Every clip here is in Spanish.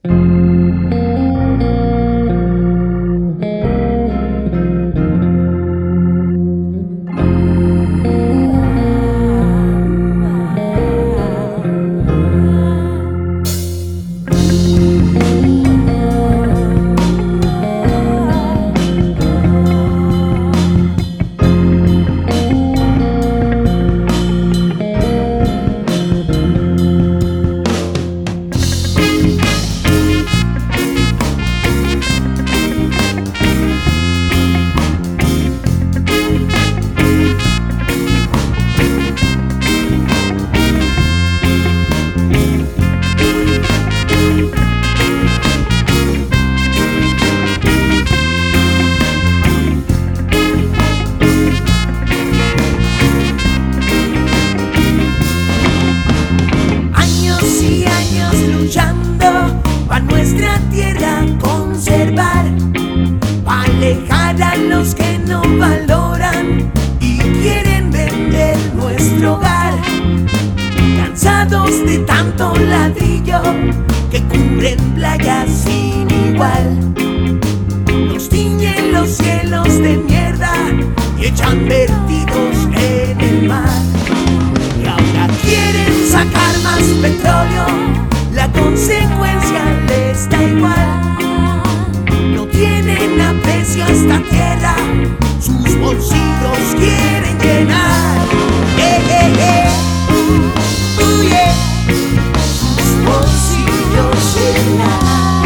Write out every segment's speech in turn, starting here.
Nuestra tierra conservar, pa' alejar a los que no valoran y quieren vender nuestro hogar. Cansados de tanto ladrillo que cubren playas sin igual, nos tiñen los cielos de mierda y echan vertidos en el mar. Y ahora quieren sacar más petróleo, la consecuencia les da igual. No tienen aprecio a esta tierra, sus bolsillos quieren llenar. Yeah. Sus bolsillos llenar.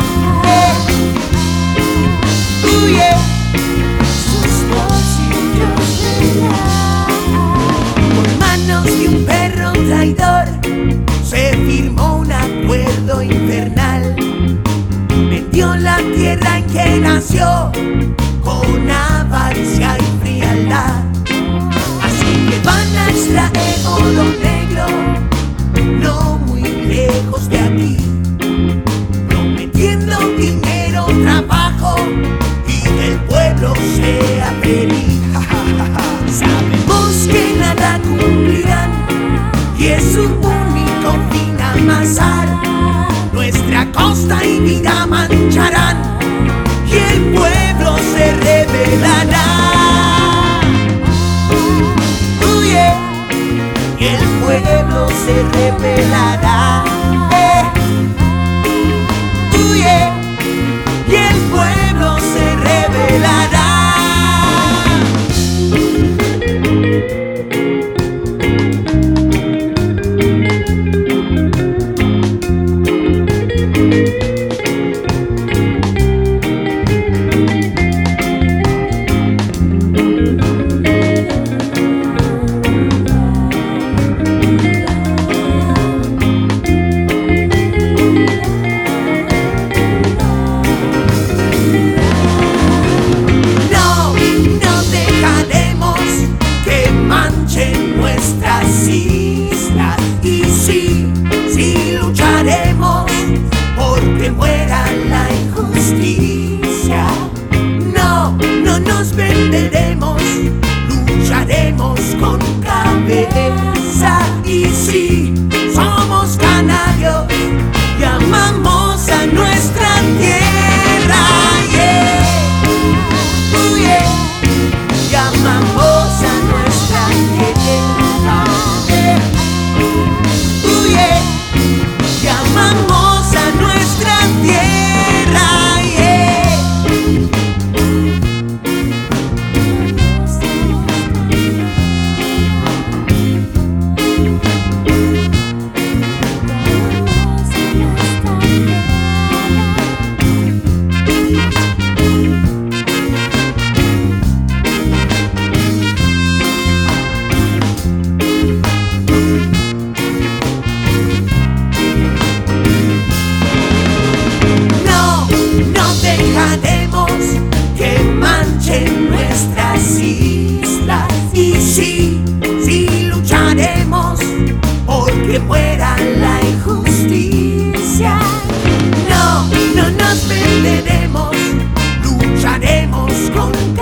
Yeah. Sus bolsillos llenar. Por manos de un perro traidor se firmó un acuerdo infernal. Vendió la tierra en que nació con avaricia y frialdad. Así que van a extraer oro negro no muy lejos de aquí, prometiendo dinero, trabajo y que el pueblo sea feliz. Sabemos que nada cumplirán y es su único fin amasar nuestra costa y vida mancharán, y el pueblo se rebelará. Yeah. Y el pueblo se rebelará. Yeah. Y el pueblo se rebelará. Nuestras islas, y sí lucharemos porque muera la injusticia. No nos venderemos, lucharemos con cabeza. Y sí, somos canarios y amamos a nuestra tierra. Yeah. Yeah. Y amamos a nuestra tierra. Llamamos a nuestra tierra, yeah. Dejaremos que manchen nuestras islas. Y sí lucharemos porque muera la injusticia. No nos venderemos, lucharemos con